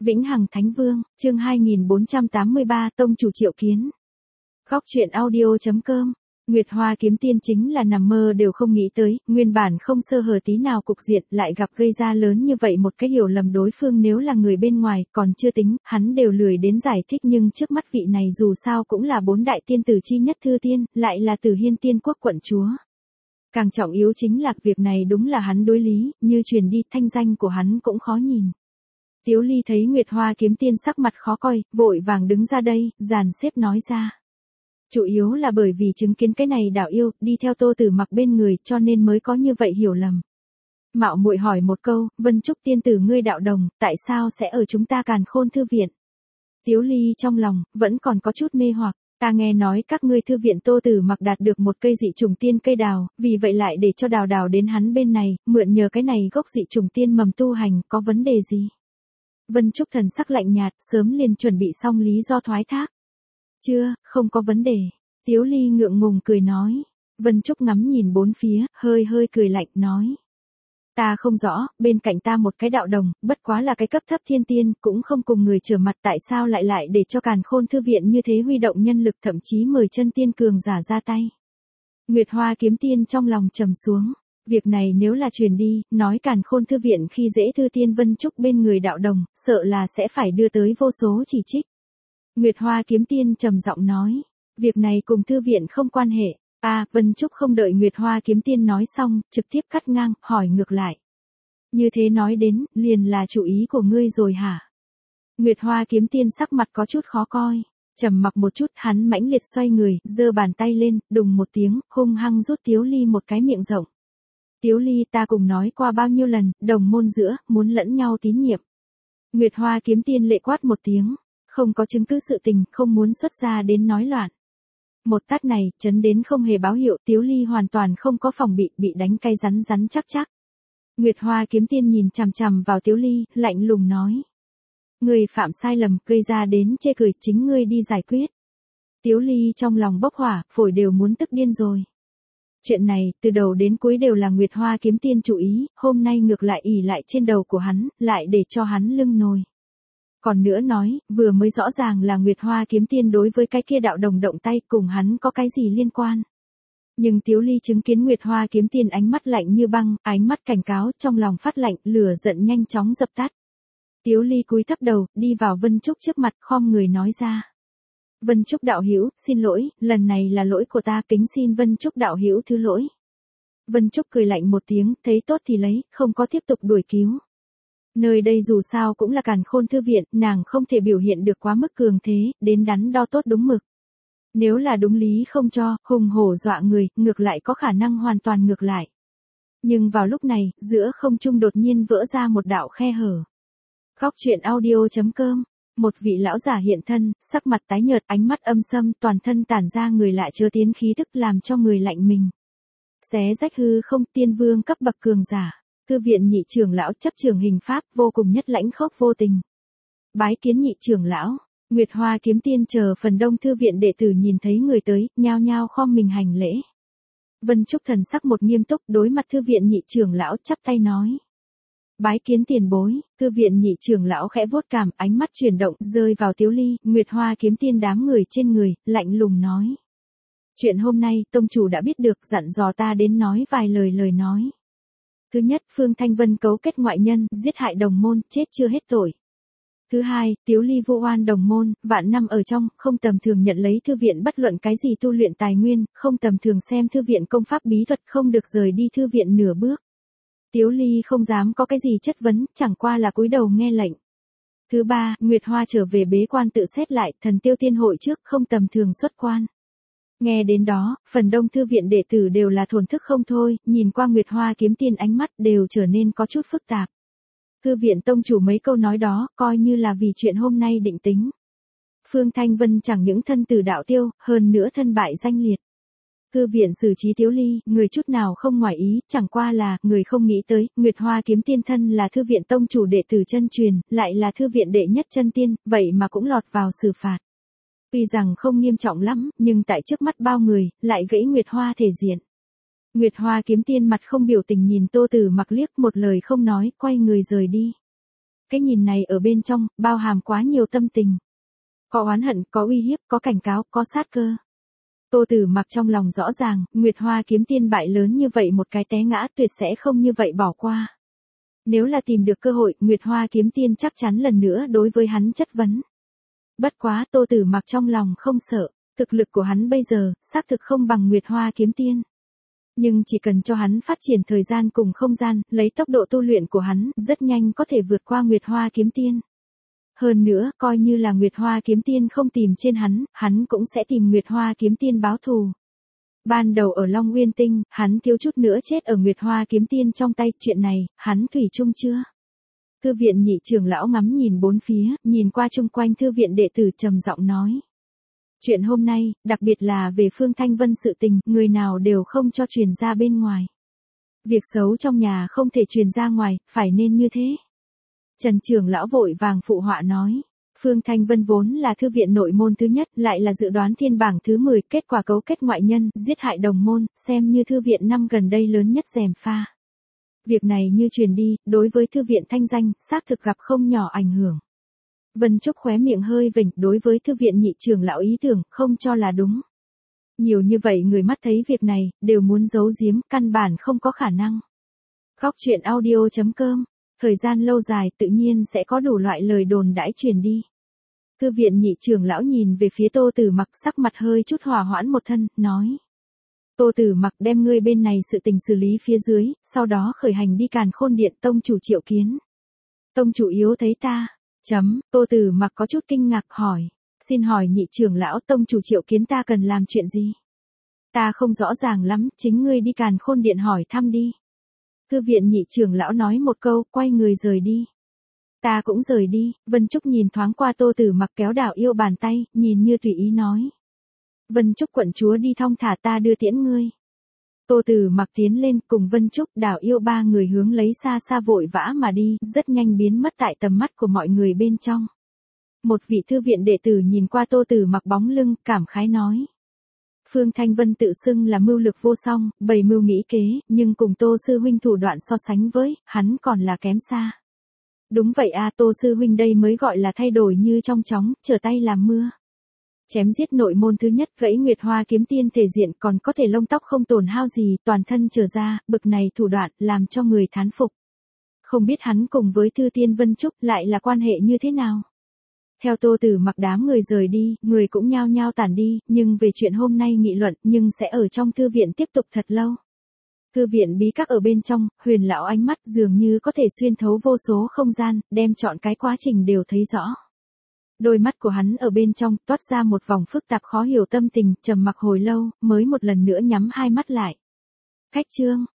Vĩnh Hằng Thánh Vương, chương 2483, Tông chủ triệu kiến. Góc truyện audio.com. Nguyệt Hoa kiếm tiên chính là nằm mơ đều không nghĩ tới, nguyên bản không sơ hở tí nào cục diện lại gặp gây ra lớn như vậy một cái hiểu lầm đối phương nếu là người bên ngoài, còn chưa tính, hắn đều lười đến giải thích nhưng trước mắt vị này dù sao cũng là 4 đại tiên tử chi nhất Thư Tiên, lại là Tử Hiên Tiên quốc quận chúa. Càng trọng yếu chính là việc này đúng là hắn đối lý, như truyền đi thanh danh của hắn cũng khó nhìn. Tiếu Ly thấy Nguyệt Hoa kiếm tiên sắc mặt khó coi, vội vàng đứng ra đây, dàn xếp nói ra. Chủ yếu là bởi vì chứng kiến cái này đạo yêu, đi theo Tô Tử Mặc bên người cho nên mới có như vậy hiểu lầm. Mạo muội hỏi một câu, Vân Trúc tiên tử ngươi đạo đồng, tại sao sẽ ở chúng ta Càn Khôn thư viện? Tiếu Ly trong lòng, vẫn còn có chút mê hoặc, ta nghe nói các ngươi thư viện Tô Tử Mặc đạt được một cây dị trùng tiên cây đào, vì vậy lại để cho đào đào đến hắn bên này, mượn nhờ cái này gốc dị trùng tiên mầm tu hành, có vấn đề gì? Vân Trúc thần sắc lạnh nhạt, sớm liền chuẩn bị xong lý do thoái thác. Chưa, không có vấn đề. Tiếu Ly ngượng ngùng cười nói. Vân Trúc ngắm nhìn bốn phía, hơi cười lạnh nói. Ta không rõ, bên cạnh ta một cái đạo đồng, bất quá là cái cấp thấp thiên tiên, cũng không cùng người trở mặt tại sao lại để cho Càn Khôn thư viện như thế huy động nhân lực thậm chí mời chân tiên cường giả ra tay. Nguyệt Hoa kiếm tiên trong lòng trầm xuống. Việc này nếu là truyền đi, nói Càn Khôn thư viện khi dễ Thư Tiên Vân Trúc bên người đạo đồng, sợ là sẽ phải đưa tới vô số chỉ trích. Nguyệt Hoa kiếm tiên trầm giọng nói, việc này cùng thư viện không quan hệ. Vân Trúc không đợi Nguyệt Hoa kiếm tiên nói xong, trực tiếp cắt ngang, hỏi ngược lại. Như thế nói đến, liền là chủ ý của ngươi rồi hả? Nguyệt Hoa kiếm tiên sắc mặt có chút khó coi. Trầm mặc một chút, hắn mãnh liệt xoay người, giơ bàn tay lên, đùng một tiếng, hung hăng rút Tiếu Ly một cái miệng rộng. Tiếu Ly, ta cùng nói qua bao nhiêu lần, đồng môn giữa, muốn lẫn nhau tín nhiệm. Nguyệt Hoa kiếm tiên lệ quát một tiếng, không có chứng cứ sự tình, không muốn xuất ra đến nói loạn. Một tát này, chấn đến không hề báo hiệu, Tiếu Ly hoàn toàn không có phòng bị đánh cay rắn chắc. Nguyệt Hoa kiếm tiên nhìn chằm chằm vào Tiếu Ly, lạnh lùng nói. Người phạm sai lầm, gây ra đến chê cười, chính ngươi đi giải quyết. Tiếu Ly trong lòng bốc hỏa, phổi đều muốn tức điên rồi. Chuyện này, từ đầu đến cuối đều là Nguyệt Hoa kiếm tiên chủ ý, hôm nay ngược lại ỉ lại trên đầu của hắn, lại để cho hắn lưng nồi. Còn nữa nói, vừa mới rõ ràng là Nguyệt Hoa kiếm tiên đối với cái kia đạo đồng động tay cùng hắn có cái gì liên quan. Nhưng Tiếu Ly chứng kiến Nguyệt Hoa kiếm tiên ánh mắt lạnh như băng, ánh mắt cảnh cáo trong lòng phát lạnh, lửa giận nhanh chóng dập tắt. Tiếu Ly cúi thấp đầu, đi vào Vân Trúc trước mặt, khom người nói ra. Vân Trúc đạo hữu, xin lỗi, lần này là lỗi của ta, kính xin Vân Trúc đạo hữu thứ lỗi. Vân Trúc cười lạnh một tiếng, thấy tốt thì lấy, không có tiếp tục đuổi cứu. Nơi đây dù sao cũng là Càn Khôn thư viện, nàng không thể biểu hiện được quá mức cường thế, đến đắn đo tốt đúng mực. Nếu là đúng lý không cho, hùng hổ dọa người, ngược lại có khả năng hoàn toàn ngược lại. Nhưng vào lúc này, giữa không trung đột nhiên vỡ ra một đạo khe hở. Góc truyện audio.com. Một vị lão giả hiện thân, sắc mặt tái nhợt, ánh mắt âm sâm, toàn thân tản ra người lạ chứa tiến khí tức làm cho người lạnh mình. Xé rách hư không, tiên vương cấp bậc cường giả. Thư viện nhị trưởng lão chấp trường hình pháp, vô cùng nhất lãnh khốc vô tình. Bái kiến nhị trưởng lão. Nguyệt Hoa kiếm tiên chờ phần đông thư viện đệ tử nhìn thấy người tới, nhao nhao khom mình hành lễ. Vân Trúc thần sắc một nghiêm túc, đối mặt thư viện nhị trưởng lão chắp tay nói. Bái kiến tiền bối. Thư viện nhị trưởng lão khẽ vuốt cằm, ánh mắt chuyển động, rơi vào Tiếu Ly, Nguyệt Hoa kiếm tiên đám người trên người, lạnh lùng nói. Chuyện hôm nay, tông chủ đã biết được, dặn dò ta đến nói vài lời nói. Thứ nhất, Phương Thanh Vân cấu kết ngoại nhân, giết hại đồng môn, chết chưa hết tội. Thứ hai, Tiếu Ly vô oan đồng môn, vạn năm ở trong, không tầm thường nhận lấy thư viện bất luận cái gì tu luyện tài nguyên, không tầm thường xem thư viện công pháp bí thuật, không được rời đi thư viện nửa bước. Tiếu Ly không dám có cái gì chất vấn, chẳng qua là cúi đầu nghe lệnh. Thứ ba, Nguyệt Hoa trở về bế quan tự xét lại, thần tiêu tiên hội trước, không tầm thường xuất quan. Nghe đến đó, phần đông thư viện đệ tử đều là thổn thức không thôi, nhìn qua Nguyệt Hoa kiếm tiên ánh mắt đều trở nên có chút phức tạp. Thư viện tông chủ mấy câu nói đó, coi như là vì chuyện hôm nay định tính. Phương Thanh Vân chẳng những thân tử đạo tiêu, hơn nữa thân bại danh liệt. Thư viện xử trí Tiếu Ly, người chút nào không ngoài ý, chẳng qua là, người không nghĩ tới, Nguyệt Hoa kiếm tiên thân là thư viện tông chủ đệ tử chân truyền, lại là thư viện đệ nhất chân tiên, vậy mà cũng lọt vào xử phạt. Tuy rằng không nghiêm trọng lắm, nhưng tại trước mắt bao người, lại gãy Nguyệt Hoa thể diện. Nguyệt Hoa kiếm tiên mặt không biểu tình nhìn Tô Tử Mặc liếc, một lời không nói, quay người rời đi. cái nhìn này ở bên trong, bao hàm quá nhiều tâm tình. Có oán hận, có uy hiếp, có cảnh cáo, có sát cơ. Tô Tử Mặc trong lòng rõ ràng, Nguyệt Hoa kiếm tiên bại lớn như vậy một cái té ngã tuyệt sẽ không như vậy bỏ qua. Nếu là tìm được cơ hội, Nguyệt Hoa kiếm tiên chắc chắn lần nữa đối với hắn chất vấn. Bất quá Tô Tử Mặc trong lòng không sợ, thực lực của hắn bây giờ, xác thực không bằng Nguyệt Hoa kiếm tiên. Nhưng chỉ cần cho hắn phát triển thời gian cùng không gian, lấy tốc độ tu luyện của hắn, rất nhanh có thể vượt qua Nguyệt Hoa kiếm tiên. Hơn nữa, coi như là Nguyệt Hoa kiếm tiên không tìm trên hắn cũng sẽ tìm Nguyệt Hoa kiếm tiên báo thù. Ban đầu ở Long Nguyên Tinh, hắn thiếu chút nữa chết ở Nguyệt Hoa kiếm tiên trong tay, chuyện này, hắn thủy chung chưa. Thư viện nhị trưởng lão ngắm nhìn bốn phía, nhìn qua chung quanh thư viện đệ tử trầm giọng nói. Chuyện hôm nay, đặc biệt là về Phương Thanh Vân sự tình, người nào đều không cho truyền ra bên ngoài. Việc xấu trong nhà không thể truyền ra ngoài, phải nên như thế. Trần trưởng lão vội vàng phụ họa nói. Phương Thanh Vân vốn là thư viện nội môn thứ nhất, lại là dự đoán thiên bảng thứ 10, kết quả cấu kết ngoại nhân, giết hại đồng môn, xem như thư viện năm gần đây lớn nhất gièm pha. Việc này như truyền đi, đối với thư viện thanh danh, xác thực gặp không nhỏ ảnh hưởng. Vân Trúc khóe miệng hơi vểnh, đối với thư viện nhị trưởng lão ý tưởng, không cho là đúng. Nhiều như vậy người mắt thấy việc này, đều muốn giấu giếm, căn bản không có khả năng. Góc truyện audio.com, thời gian lâu dài tự nhiên sẽ có đủ loại lời đồn đãi truyền đi. Thư viện nhị trưởng lão nhìn về phía Tô Tử Mặc, sắc mặt hơi chút hòa hoãn một thân, nói. Tô Tử Mặc, đem ngươi bên này sự tình xử lý phía dưới, sau đó khởi hành đi Càn Khôn Điện. Tông chủ triệu kiến. Tông chủ yếu thấy ta. Tô Tử Mặc có chút kinh ngạc hỏi. Xin hỏi nhị trưởng lão, tông chủ triệu kiến ta cần làm chuyện gì? Ta không rõ ràng lắm, chính ngươi đi Càn Khôn Điện hỏi thăm đi. Thư viện nhị trưởng lão nói một câu, quay người rời đi. Ta cũng rời đi. Vân Trúc nhìn thoáng qua Tô Tử Mặc kéo Đào Yêu bàn tay, nhìn như tùy ý nói. Vân Trúc quận chúa đi thong thả, ta đưa tiễn ngươi. Tô Tử Mặc tiến lên, cùng Vân Trúc, Đào Yêu ba người hướng lấy xa xa vội vã mà đi, rất nhanh biến mất tại tầm mắt của mọi người bên trong. Một vị thư viện đệ tử nhìn qua Tô Tử Mặc bóng lưng, cảm khái nói. Phương Thanh Vân tự xưng là mưu lực vô song, bày mưu nghĩ kế, nhưng cùng Tô sư huynh thủ đoạn so sánh với, hắn còn là kém xa. Đúng vậy a, Tô sư huynh đây mới gọi là thay đổi như trong chóng, trở tay làm mưa. Chém giết nội môn thứ nhất, gãy Nguyệt Hoa kiếm tiên thể diện, còn có thể lông tóc không tổn hao gì, toàn thân trở ra, bực này thủ đoạn, làm cho người thán phục. Không biết hắn cùng với Thư Tiên Vân Trúc lại là quan hệ như thế nào? Theo Tô Tử Mặc đám người rời đi, người cũng nhao nhao tản đi, nhưng về chuyện hôm nay nghị luận, nhưng sẽ ở trong thư viện tiếp tục thật lâu. Thư viện bí các ở bên trong, Huyền lão ánh mắt dường như có thể xuyên thấu vô số không gian, đem trọn cái quá trình đều thấy rõ. Đôi mắt của hắn ở bên trong, toát ra một vòng phức tạp khó hiểu tâm tình, trầm mặc hồi lâu, mới một lần nữa nhắm hai mắt lại. Khách chương